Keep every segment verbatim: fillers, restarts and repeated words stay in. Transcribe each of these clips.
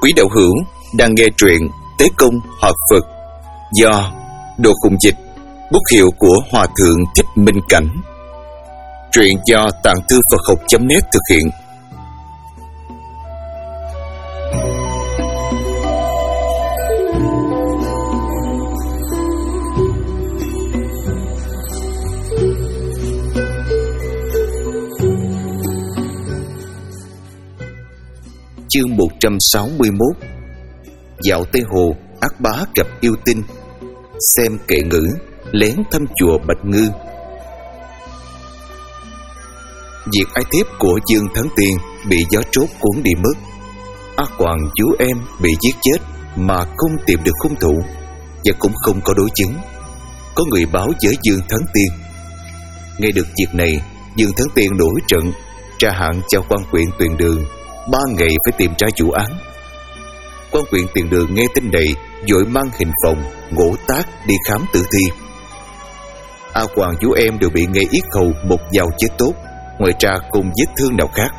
Quý đạo hữu đang nghe truyện Tế Công Hợp Phật do Đồ Khùng Dịch, bút hiệu của Hòa Thượng Thích Minh Cảnh. Truyện do Tạng Thư Phật Học chấm net thực hiện. Chương một trăm sáu mươi mốt. Dạo Tây Hồ, Ác Bá gặp yêu tinh. Xem kệ ngữ lén thăm chùa Bạch Ngư. Việc ái thiếp của Dương Thắng Tiên bị gió trốt cuốn đi mất. Ác Hoàng chú em bị giết chết mà không tìm được hung thủ, và cũng không có đối chứng. Có người báo với Dương Thắng Tiên. Nghe được việc này, Dương Thắng Tiên nổi trận, tra hạn cho quan huyện Tuyền Đường ba ngày phải tìm ra vụ án. Quan huyện Tiền Đường nghe tin này vội mang hình phòng, ngỗ tác đi khám tử thi. A Hoàng chú em đều bị ngay yết hầu một dao chết tốt, ngoài ra không vết thương nào khác.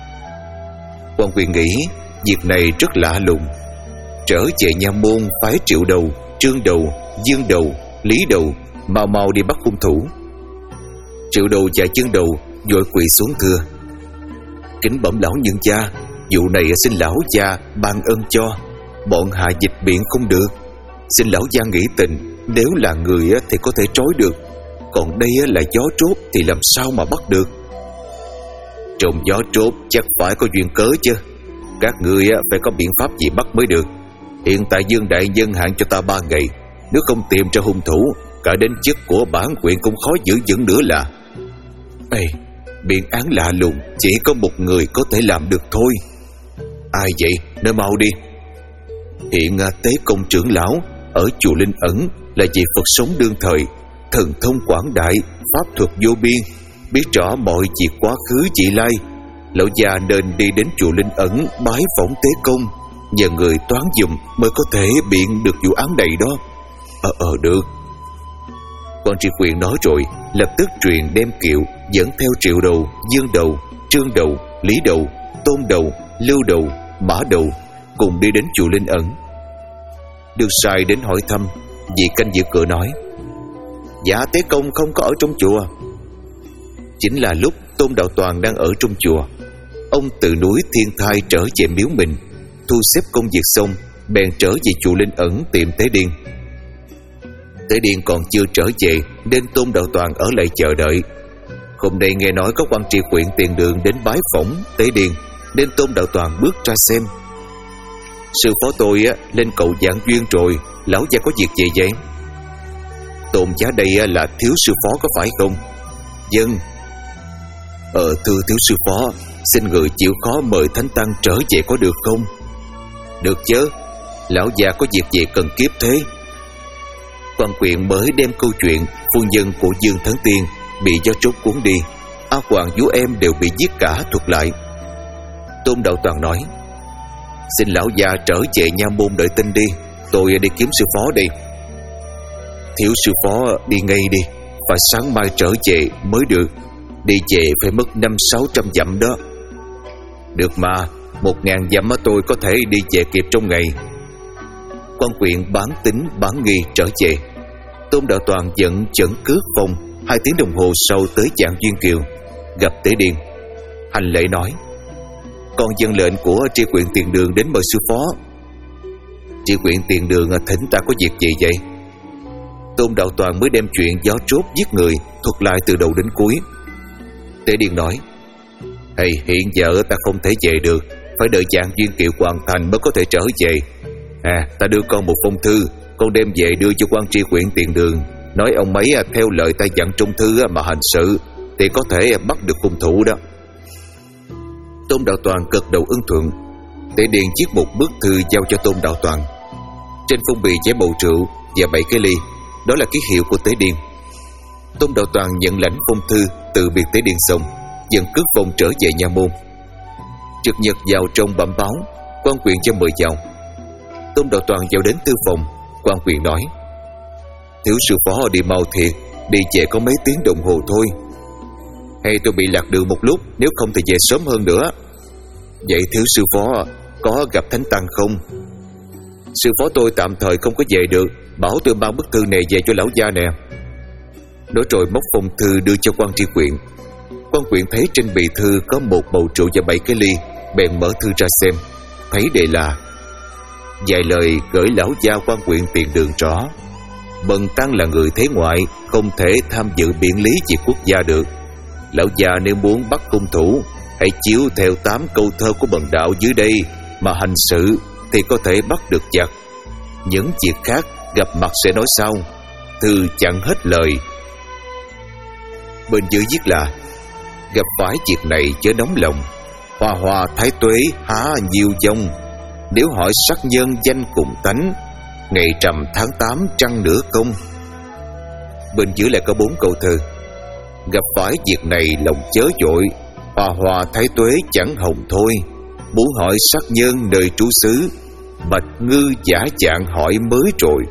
Quan huyện nghĩ việc này rất lạ lùng. Trở về nha môn phái Triệu Đầu, Trương Đầu, Dương Đầu, Lý Đầu mau mau đi bắt hung thủ. Triệu Đầu và Dương Đầu vội quỳ xuống thưa: Kính bẩm lão nhân gia, vụ này xin lão gia ban ơn cho, bọn hạ dịch biện không được. Xin lão gia nghĩ tình, nếu là người thì có thể trói được, còn đây là gió trốt thì làm sao mà bắt được. Trong gió trốt chắc phải có duyên cớ chứ. Các người phải có biện pháp gì bắt mới được. Hiện tại Dương đại nhân hạn cho ta ba ngày, nếu không tìm ra hung thủ, cả đến chức của bản huyện cũng khó giữ vững nữa là. Ê, biện án lạ lùng, chỉ có một người có thể làm được thôi. Ai vậy? Nói mau đi. Hiện Tế Công trưởng lão ở chùa Linh Ẩn là vị Phật sống đương thời, thần thông quảng đại, pháp thuật vô biên, biết rõ mọi việc quá khứ vị lai. Lão già nên đi đến chùa Linh Ẩn bái phỏng Tế Công, nhờ người toán giùm mới có thể biện được vụ án này đó. Ờ ờ được. Quan tri quyền nói rồi lập tức truyền đem kiệu dẫn theo Triệu Đầu, Dương Đầu, Trương Đầu, Lý Đầu, Tôn Đầu, Lưu Đầu, Mã Đầu cùng đi đến chùa Linh Ẩn. Được sai đến hỏi thăm, vị canh giữ cửa nói: Dạ Tế Công không có ở trong chùa. Chính là lúc Tôn Đạo Toàn đang ở trong chùa. Ông từ núi Thiên Thai trở về miếu mình, thu xếp công việc xong bèn trở về chùa Linh Ẩn tìm Tế Điên. Tế Điên còn chưa trở về nên Tôn Đạo Toàn ở lại chờ đợi. Hôm nay nghe nói có quan tri huyện Tiền Đường đến bái phỏng Tế Điên, nên Tôn Đạo Toàn bước ra xem. Sư phó tôi á, lên cầu giảng duyên rồi, lão gia có việc gì vậy? Tôn giá đây là thiếu sư phó có phải không? Vâng. Ờ thưa thiếu sư phó, xin người chịu khó mời Thánh Tăng trở về có được không? Được chứ, lão gia có việc gì cần kiếp thế? Quan huyện mới đem câu chuyện phu nhân của Dương Thắng Tiên bị gió trốt cuốn đi, A Hoàng vú em đều bị giết cả thuật lại. Tôn Đạo Toàn nói: Xin lão già trở về nha môn đợi tin đi, tôi đi kiếm sư phó đi. Thiếu sư phó đi ngay đi, phải sáng mai trở về mới được. Đi về phải mất năm sáu trăm dặm đó. Được mà, một ngàn dặm tôi có thể đi về kịp trong ngày. Quan huyện bán tính bán nghi trở về. Tôn Đạo Toàn dẫn chẩn cước phòng. Hai tiếng đồng hồ sau tới Trạng Duyên Kiều, gặp Tế Điên. Hành lễ nói: Con dân lệnh của tri huyện Tiền Đường đến mời sư phó. Tri huyện Tiền Đường thỉnh ta có việc gì vậy? Tôn Đạo Toàn mới đem chuyện gió trốt giết người thuật lại từ đầu đến cuối. Tế Điên nói: Hey, hiện giờ ta không thể về được, phải đợi Trạng Duyên Kiều hoàn thành mới có thể trở về. À, ta đưa con một phong thư, con đem về đưa cho quan tri huyện Tiền Đường, nói ông mấy theo lời ta dặn trong thư mà hành sự thì có thể bắt được hung thủ đó. Tôn Đạo Toàn gật đầu ưng thuận. Tế Điên viết một bức thư giao cho Tôn Đạo Toàn. Trên phong bì chén bầu rượu và bảy cái ly, đó là ký hiệu của Tế Điên. Tôn Đạo Toàn nhận lãnh phong thư từ biệt Tế Điên xong, dần cước phong trở về nha môn. Trực nhật vào trong bẩm báo, quan huyện cho mời vào. Tôn Đạo Toàn vào đến thư phòng. Quan huyện nói: Thiếu sư phó đi mau thiệt, đi về có mấy tiếng đồng hồ thôi. Hay tôi bị lạc đường một lúc, nếu không thì về sớm hơn nữa. Vậy thiếu sư phó, có gặp thánh tăng không? Sư phó tôi tạm thời không có về được, bảo tôi mang bức thư này về cho lão gia nè. Nói rồi móc phong thư đưa cho quan tri huyện. Quan huyện thấy trên bì thư có một bầu rượu và bảy cái ly, bèn mở thư ra xem. Thấy đề là: vài lời gửi lão gia quan huyện tiền đường rõ. Bần tăng là người thế ngoại, không thể tham dự biện lý việc quốc gia được. Lão gia nếu muốn bắt hung thủ, hãy chiếu theo tám câu thơ của bần đạo dưới đây mà hành sự, thì có thể bắt được giặc. Những việc khác gặp mặt sẽ nói sau. Thư chẳng hết lời. Bên dưới viết là: gặp phải việc này chớ nóng lòng, hòa hòa thái tuế há nhiều dông. Nếu hỏi sắc nhân danh cùng tánh, ngày trầm tháng tám trăng nửa công. Bên dưới lại có bốn câu thơ: gặp phải việc này lòng chớ vội, hòa hòa thái tuế chẳng hồng thôi. Muốn hỏi sắc nhân nơi trú xứ, bạch ngư giả dạng hỏi mới rồi.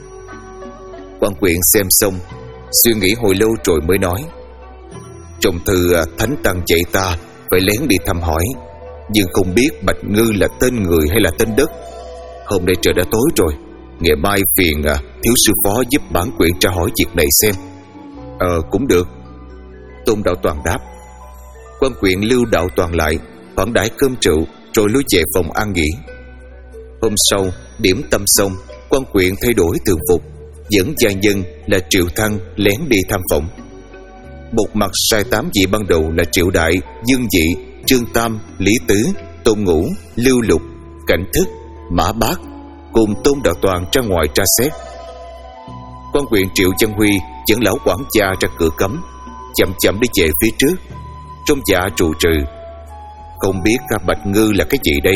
Quan huyện xem xong, suy nghĩ hồi lâu rồi mới nói: trong thư thánh tăng dạy ta phải lén đi thăm hỏi, nhưng không biết bạch ngư là tên người hay là tên đất. Hôm nay trời đã tối rồi, ngày mai phiền à, thiếu sư phó giúp bản quyện tra hỏi việc này xem. Ờ cũng được, Tôn Đạo Toàn đáp. Quan quyện lưu Đạo Toàn lại, khoản đãi cơm rượu, rồi lui về phòng an nghỉ. Hôm sau điểm tâm xong, quan quyện thay đổi thường phục, dẫn gia nhân là Triệu Thăng lén đi thăm phỏng. Một mặt sai tám vị ban đầu là Triệu Đại, Dương Dị, Trương Tam, Lý Tứ, Tôn Ngũ, Lưu Lục, Cảnh Thức, Mã Bác cùng Tôn Đạo Toàn ra ngoài tra xét. Quan huyện Triệu Chân Huy dẫn lão quản gia ra cửa cấm, chậm chậm đi về phía trước, trong dạ trù trừ: không biết cả bạch ngư là cái gì đây?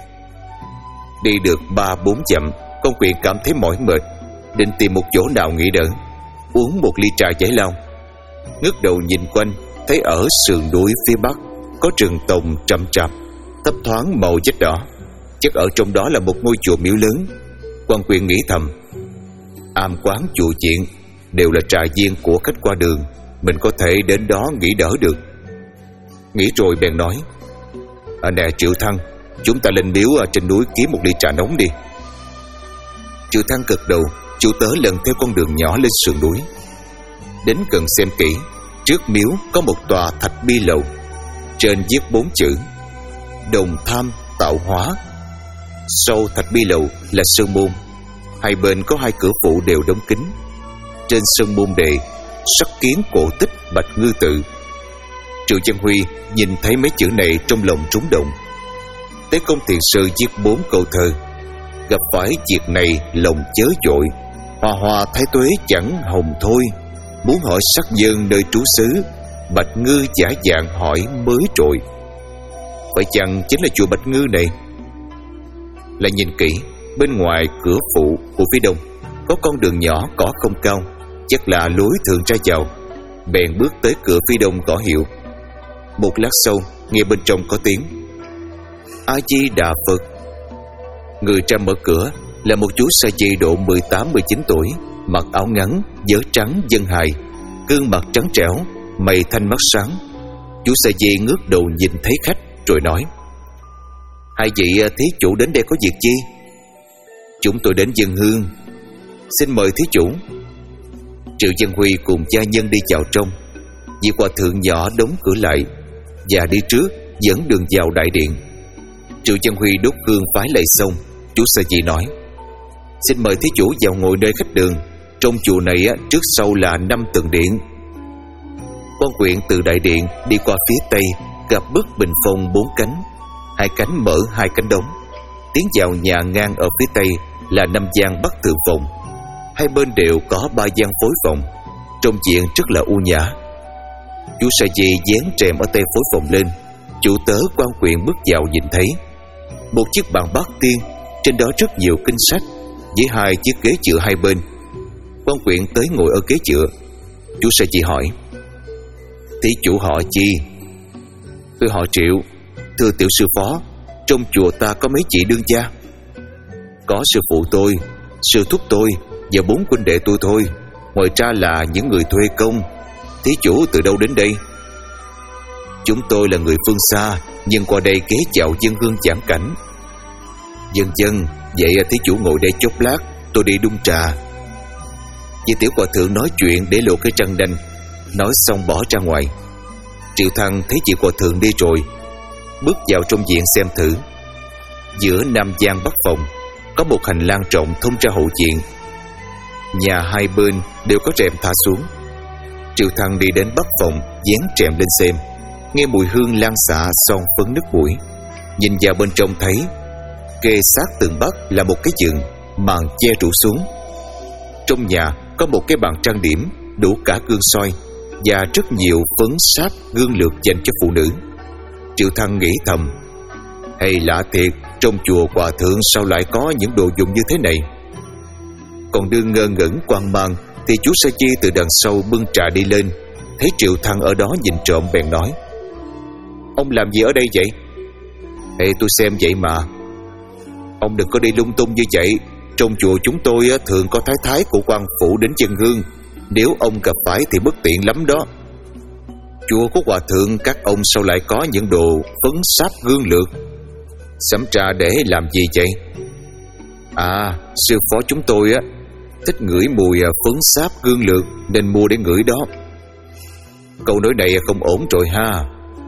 Đi được ba bốn dặm, con huyện cảm thấy mỏi mệt, định tìm một chỗ nào nghỉ đỡ, uống một ly trà giải lao. Ngước đầu nhìn quanh, thấy ở sườn núi phía bắc có rừng tùng rậm rạp, thấp thoáng màu vách đỏ. Chắc ở trong đó là một ngôi chùa miếu lớn. Quan huyện nghĩ thầm: am quán chùa chiện đều là trà viên của khách qua đường, mình có thể đến đó nghỉ đỡ được. Nghĩ rồi bèn nói: à nè Triệu Thăng, chúng ta lên miếu ở trên núi kiếm một ly trà nóng đi. Triệu Thăng gật đầu, chủ tớ lần theo con đường nhỏ lên sườn núi. Đến gần xem kỹ, trước miếu có một tòa thạch bi lầu, trên viết bốn chữ: đồng tham tạo hóa. Sau thạch bi lầu là sơn môn, hai bên có hai cửa phụ đều đóng kín. Trên sơn môn đề: sắc kiến cổ tích bạch ngư tự. Triệu Chân Huy nhìn thấy mấy chữ này trong lòng trúng động. Tế Công Thiền Sư viết bốn câu thơ: gặp phải việc này lòng chớ vội, hòa hòa thái tuế chẳng hồng thôi. Muốn hỏi sắc dân nơi trú xứ, bạch ngư giả dạng hỏi mới trội. Phải chăng chính là chùa Bạch Ngư này? Lại nhìn kỹ, bên ngoài cửa phụ của phía đông có con đường nhỏ cỏ không cao, chắc là lối thường ra vào. Bèn bước tới cửa phía đông gõ hiệu. Một lát sau, nghe bên trong có tiếng: A Di Đà Phật. Người ra mở cửa là một chú sa di độ mười tám mười chín tuổi, mặc áo ngắn, vớ trắng dân hài, gương mặt trắng trẻo, mày thanh mắt sáng. Chú sa di ngước đầu nhìn thấy khách rồi nói: hai vị thí chủ đến đây có việc chi? Chúng tôi đến dâng hương. Xin mời thí chủ. Triệu Chân Huy cùng gia nhân đi vào trong. Vị hòa thượng nhỏ đóng cửa lại và đi trước dẫn đường vào đại điện. Triệu Chân Huy đốt hương phái lạy xong, chú sa di nói: xin mời thí chủ vào ngồi nơi khách đường. Trong chùa này trước sau là năm tầng điện. Quan huyện từ đại điện đi qua phía tây, gặp bức bình phong bốn cánh, hai cánh mở, hai cánh đóng. Tiến vào nhà ngang ở phía tây là năm gian bắc thượng phòng, hai bên đều có ba gian phối phòng, trong diện rất là u nhã. Chú sa di dán rèm ở tay phối phòng lên. Chủ tớ quan huyện bước vào nhìn thấy một chiếc bàn bát tiên, trên đó rất nhiều kinh sách, với hai chiếc ghế dựa hai bên. Quan huyện tới ngồi ở ghế dựa. Chú sa di hỏi: thí chủ họ chi? Tôi họ Triệu. Thưa tiểu sư phó, trong chùa ta có mấy chị đương gia? Có sư phụ tôi, sư thúc tôi và bốn huynh đệ tôi thôi. Ngoài ra là những người thuê công. Thí chủ từ đâu đến đây? Chúng tôi là người phương xa, nhưng qua đây ghé vào dân hương giảng cảnh. Dân dân, vậy thí chủ ngồi đây chốc lát, tôi đi đun trà. Vì tiểu hòa thượng nói chuyện để lộ cái răng đanh. Nói xong bỏ ra ngoài. Triệu Thăng thấy chị hòa thượng đi rồi, bước vào trong viện xem thử. Giữa nam gian bắc phòng có một hành lang rộng thông ra hậu viện. Nhà hai bên đều có rèm thả xuống. Triệu Thăng đi đến bắc phòng, dán rèm lên xem. Nghe mùi hương lan xạ son phấn nước mũi. Nhìn vào bên trong thấy kê sát tường bắc là một cái giường, màn che rủ xuống. Trong nhà có một cái bàn trang điểm, đủ cả gương soi và rất nhiều phấn sáp gương lược dành cho phụ nữ. Triệu Thăng nghĩ thầm, hay lạ thiệt, trong chùa hòa thượng sao lại có những đồ dùng như thế này. Còn đương ngơ ngẩn quan mang thì chú Sa Chi từ đằng sau bưng trà đi lên. Thấy Triệu Thăng ở đó nhìn trộm bèn nói, ông làm gì ở đây vậy? Ê, tôi xem vậy mà. Ông đừng có đi lung tung như vậy. Trong chùa chúng tôi thường có thái thái của quan phủ đến dân hương. Nếu ông gặp phải thì bất tiện lắm đó. Chùa của hòa thượng các ông sao lại có những đồ phấn sáp gương lược? Sắm trà để làm gì vậy? À, sư phó chúng tôi á thích ngửi mùi phấn sáp gương lược nên mua để ngửi đó. Câu nói này không ổn rồi ha.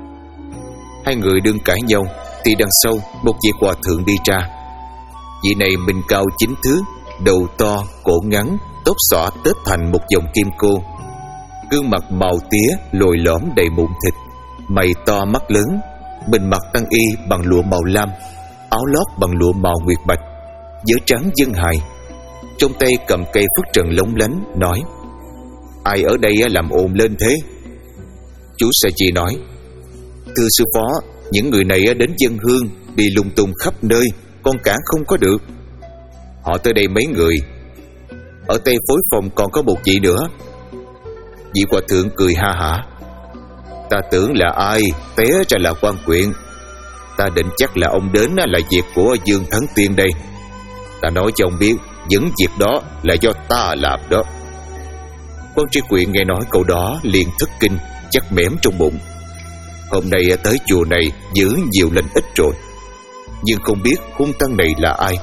Hai người đương cãi nhau thì đằng sau một vị hòa thượng đi ra. Vị này mình cao chín thước, đầu to, cổ ngắn, tóc xõa tết thành một vòng kim cô. Gương mặt màu tía, lồi lõm đầy mụn thịt, mày to mắt lớn. Mình mặc tăng y bằng lụa màu lam, áo lót bằng lụa màu nguyệt bạch, vớ trắng dân hài. Trong tay cầm cây phất trần lóng lánh, nói, ai ở đây làm ồn lên thế? Chú Sa Chi nói, thưa sư phó, những người này đến dân hương đi lung tung khắp nơi, con cản không có được. Họ tới đây mấy người. Ở Tây Phối Phòng còn có một vị nữa. Vị hòa thượng cười ha hả, ta tưởng là ai, té ra là quan quyện. Ta định chắc là ông đến là việc của Dương Thắng Tiên đây. Ta nói cho ông biết, những việc đó là do ta làm đó. Quan tri quyện nghe nói câu đó liền thất kinh, chắc mẻm trong bụng. Hôm nay tới chùa này giữ nhiều lệnh ít rồi, nhưng không biết hung tăng này là ai.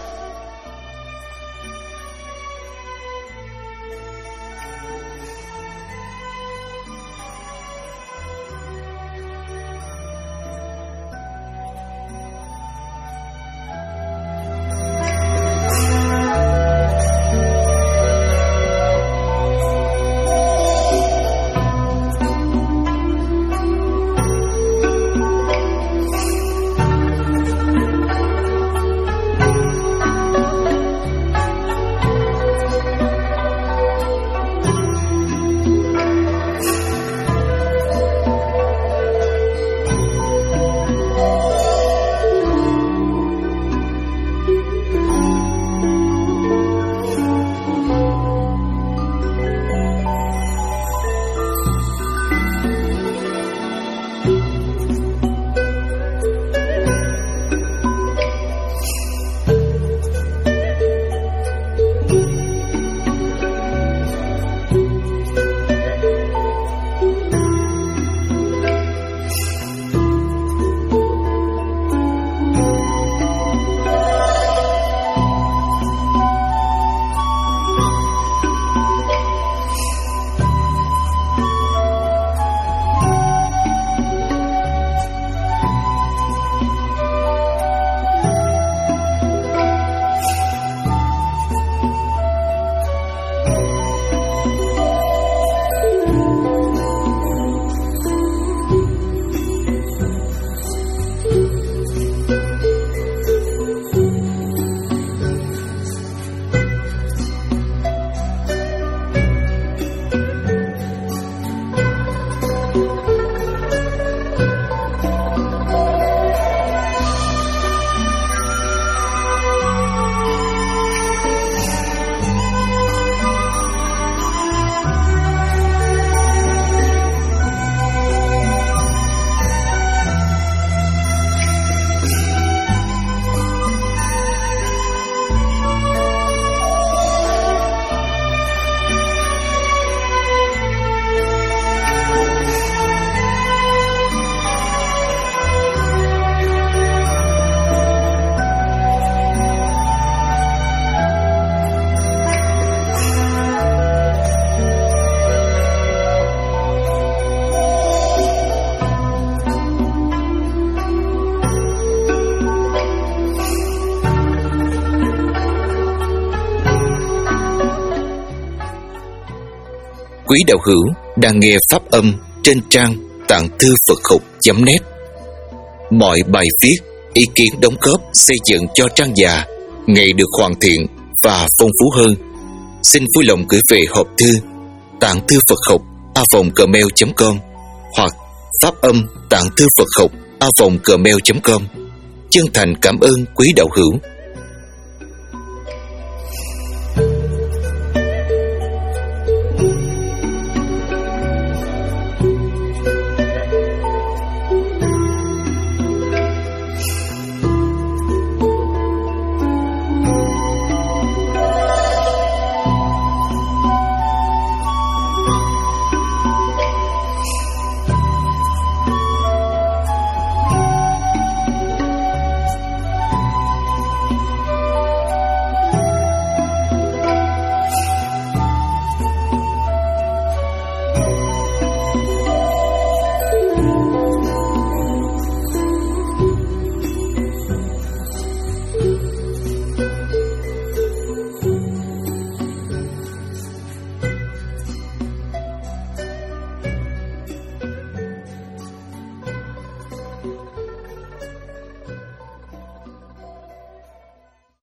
quý đạo hữu đang nghe pháp âm trên trang tạng thư Phật học chấm net. Mọi bài viết, ý kiến đóng góp xây dựng cho trang già ngày được hoàn thiện và phong phú hơn, xin vui lòng gửi về hộp thư tạng thư Phật học a vòng gmail chấm com hoặc pháp âm tạng thư Phật học a vòng gmail chấm com. Chân thành cảm ơn quý đạo hữu.